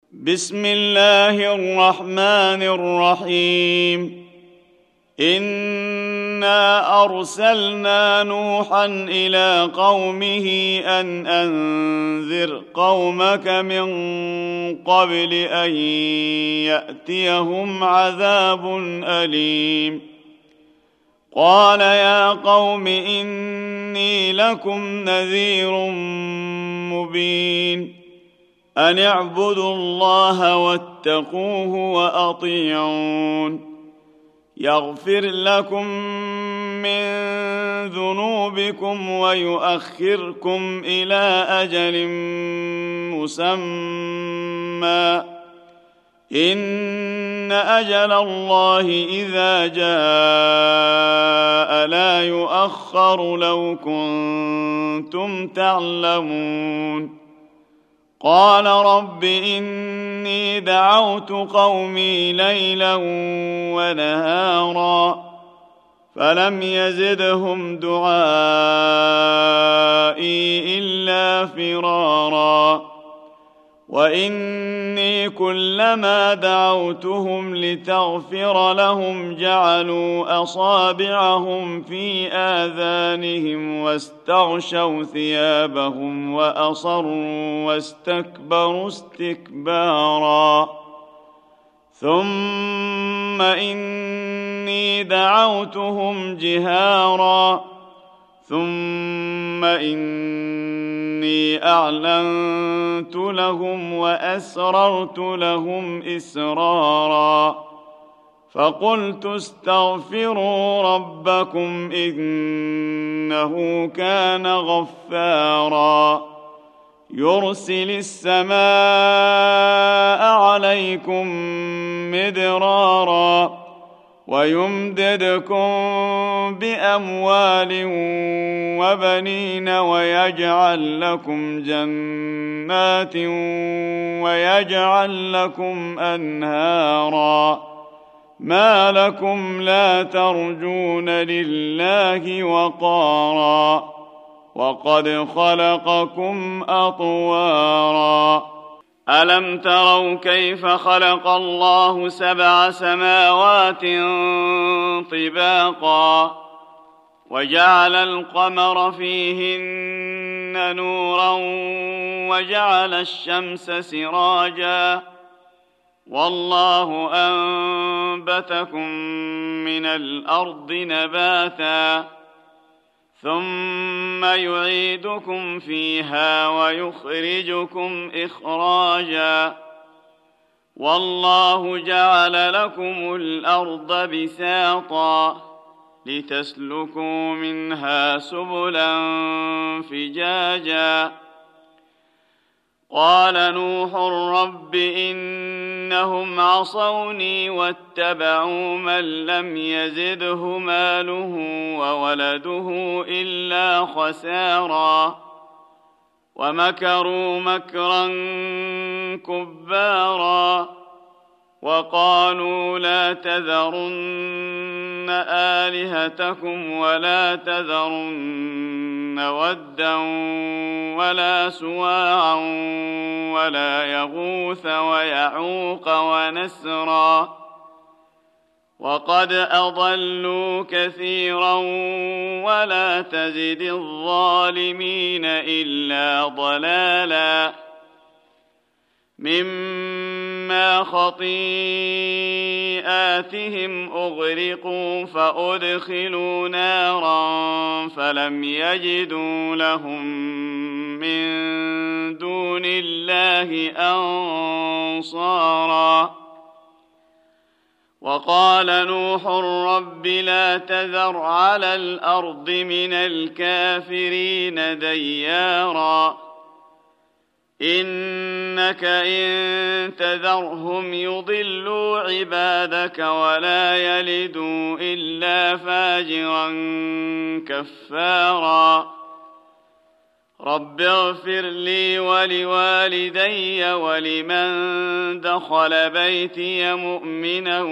بسم الله الرحمن الرحيم. إنا أرسلنا نوحا إلى قومه أن أنذر قومك من قبل أن يأتيهم عذاب أليم. قال يا قوم إني لكم نذير مبين. أن اعبدوا الله واتقوه وأطيعون. يغفر لكم من ذنوبكم ويؤخركم إلى أجل مسمى إن أجل الله إذا جاء لا يؤخر لو كنتم تعلمون. قال رب إني دعوت قومي ليلا ونهارا فلم يزدهم دعائي إلا فرارا. وإني كلما دعوتهم لتغفر لهم جعلوا أصابعهم في آذانهم واستغشوا ثيابهم وأصروا واستكبروا استكبارا. ثم إني دعوتهم جهارا ثم إني أعلنت لهم وأسررت لهم إسرارا. فقلت استغفروا ربكم إنه كان غفارا. يرسل السماء عليكم مدرارا ويمددكم بأموال وبنين ويجعل لكم جنات ويجعل لكم أنهارا. ما لكم لا ترجون لله وقارا وقد خلقكم أطوارا. ألم تروا كيف خلق الله 7 سماوات طباقا وجعل القمر فيهن نورا وجعل الشمس سراجا والله أنبتكم من الأرض نباتا ثم يعيدكم فيها ويخرجكم إخراجا. والله جعل لكم الأرض بساطا لتسلكوا منها سبلا فجاجا. قال نوح رب إنهم عصوني واتبعوا من لم يزده ماله وولده إلا خسارا ومكروا مكرا كبارا. وقالوا لا تذرن آلهتكم ولا تذرن ودا ولا سواعا ولا يغوث ويعوق ونسرا وقد أضلوا كثيرا ولا تزد الظالمين إلا ضلالا. مما خطيئاتهم أغرقوا فأدخلوا نارا فلم يجدوا لهم من دون الله أنصارا. وقال نوح رب لا تذر على الأرض من الكافرين ديارا إنك إن تذرهم يضلوا عبادك ولا يلدوا إلا فاجرا كفارا. رب اغفر لي ولوالدي ولمن دخل بيتي مؤمنا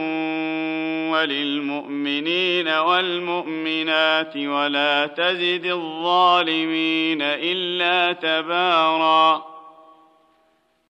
وللمؤمنين والمؤمنات ولا تزد الظالمين إلا تبارا.